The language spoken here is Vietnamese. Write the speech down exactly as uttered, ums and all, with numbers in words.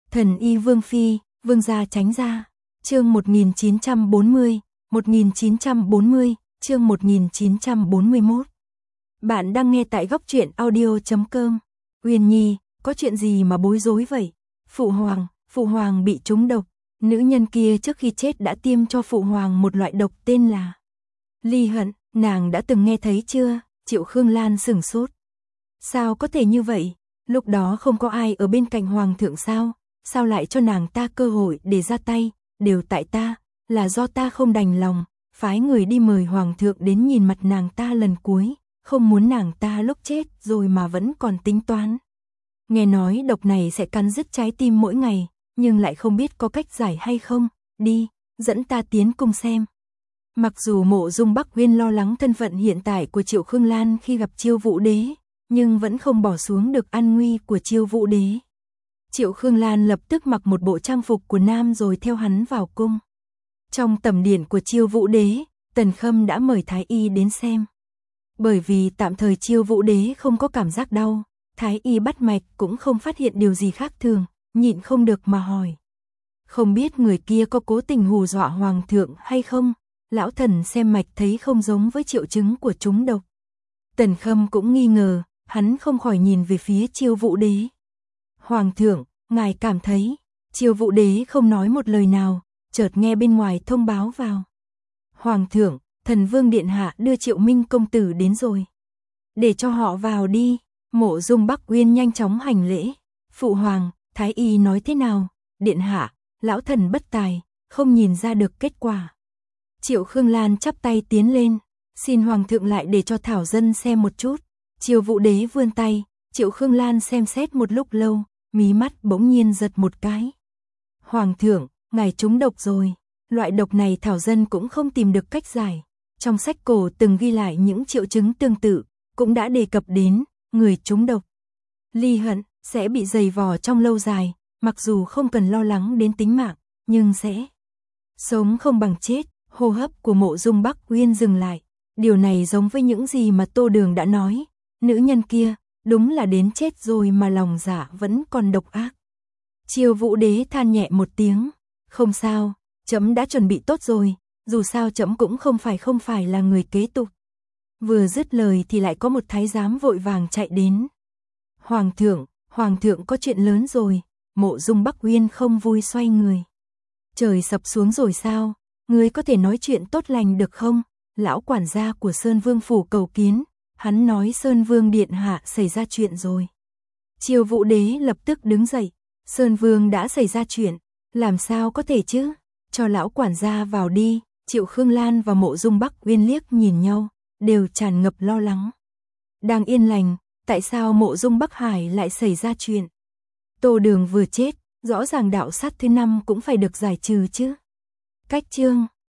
Thần y Vương Phi, Vương gia tránh ra. Chương một nghìn chín trăm bốn mươi, một nghìn chín trăm bốn mươi, chương một nghìn chín trăm bốn mươi mốt. Bạn đang nghe tại góc truyện audio chấm com. Uyên Nhi, có chuyện gì mà bối rối vậy? Phụ hoàng, phụ hoàng bị trúng độc. Nữ nhân kia trước khi chết đã tiêm cho phụ hoàng một loại độc tên là Ly Hận, nàng đã từng nghe thấy chưa? Triệu Khương Lan sửng sốt. Sao có thể như vậy? Lúc đó không có ai ở bên cạnh hoàng thượng sao? Sao lại cho nàng ta cơ hội để ra tay? Đều tại ta, là do ta không đành lòng, phái người đi mời hoàng thượng đến nhìn mặt nàng ta lần cuối, không muốn nàng ta lúc chết rồi mà vẫn còn tính toán. Nghe nói độc này sẽ cắn rứt trái tim mỗi ngày, nhưng lại không biết có cách giải hay không. Đi, dẫn ta tiến cung xem. Mặc dù Mộ Dung Bắc Uyên lo lắng thân phận hiện tại của Triệu Khương Lan khi gặp Chiêu Vũ Đế, nhưng vẫn không bỏ xuống được an nguy của Chiêu Vũ Đế. Triệu Khương Lan lập tức mặc một bộ trang phục của nam rồi theo hắn vào cung. Trong tẩm điện của Chiêu Vũ Đế, Tần Khâm đã mời Thái Y đến xem. Bởi vì tạm thời Chiêu Vũ Đế không có cảm giác đau, Thái Y bắt mạch cũng không phát hiện điều gì khác thường, nhịn không được mà hỏi. Không biết người kia có cố tình hù dọa hoàng thượng hay không? Lão thần xem mạch thấy không giống với triệu chứng của trúng độc. Tần Khâm cũng nghi ngờ, hắn không khỏi nhìn về phía Chiêu Vũ Đế. Hoàng thượng, ngài cảm thấy? Chiêu Vũ Đế không nói một lời nào, chợt nghe bên ngoài thông báo vào. Hoàng thượng, thần vương điện hạ đưa Triệu Minh công tử đến rồi. Để cho họ vào đi. Mộ Dung Bắc Uyên nhanh chóng hành lễ. Phụ hoàng, Thái Y nói thế nào? Điện hạ, lão thần bất tài, không nhìn ra được kết quả. Triệu Khương Lan chắp tay tiến lên, xin hoàng thượng lại để cho thảo dân xem một chút. Chiêu Vũ Đế vươn tay, Triệu Khương Lan xem xét một lúc lâu, mí mắt bỗng nhiên giật một cái. Hoàng thượng, ngài trúng độc rồi. Loại độc này thảo dân cũng không tìm được cách giải. Trong sách cổ từng ghi lại những triệu chứng tương tự, cũng đã đề cập đến người trúng độc Ly Hận sẽ bị dày vò trong lâu dài, mặc dù không cần lo lắng đến tính mạng, nhưng sẽ sống không bằng chết. Hô hấp của Mộ Dung Bắc Uyên dừng lại. Điều này giống với những gì mà Tô Đường đã nói. Nữ nhân kia, đúng là đến chết rồi mà lòng dạ vẫn còn độc ác. Chiêu Vũ Đế than nhẹ một tiếng. Không sao, trẫm đã chuẩn bị tốt rồi, dù sao trẫm cũng không phải không phải là người kế tục. Vừa dứt lời thì lại có một thái giám vội vàng chạy đến. Hoàng thượng, hoàng thượng có chuyện lớn rồi. Mộ Dung Bắc Uyên không vui xoay người. Trời sập xuống rồi sao? Ngươi có thể nói chuyện tốt lành được không? Lão quản gia của Sơn Vương phủ cầu kiến, hắn nói Sơn Vương điện hạ xảy ra chuyện rồi. Chiêu Vũ Đế lập tức đứng dậy. Sơn Vương đã xảy ra chuyện, làm sao có thể chứ? Cho lão quản gia vào đi. Triệu Khương Lan và Mộ Dung Bắc Uyên liếc nhìn nhau, đều tràn ngập lo lắng. Đang yên lành, tại sao Mộ Dung Bắc Hải lại xảy ra chuyện? Tô Đường vừa chết, rõ ràng đạo sát thứ năm cũng phải được giải trừ chứ. Cách chương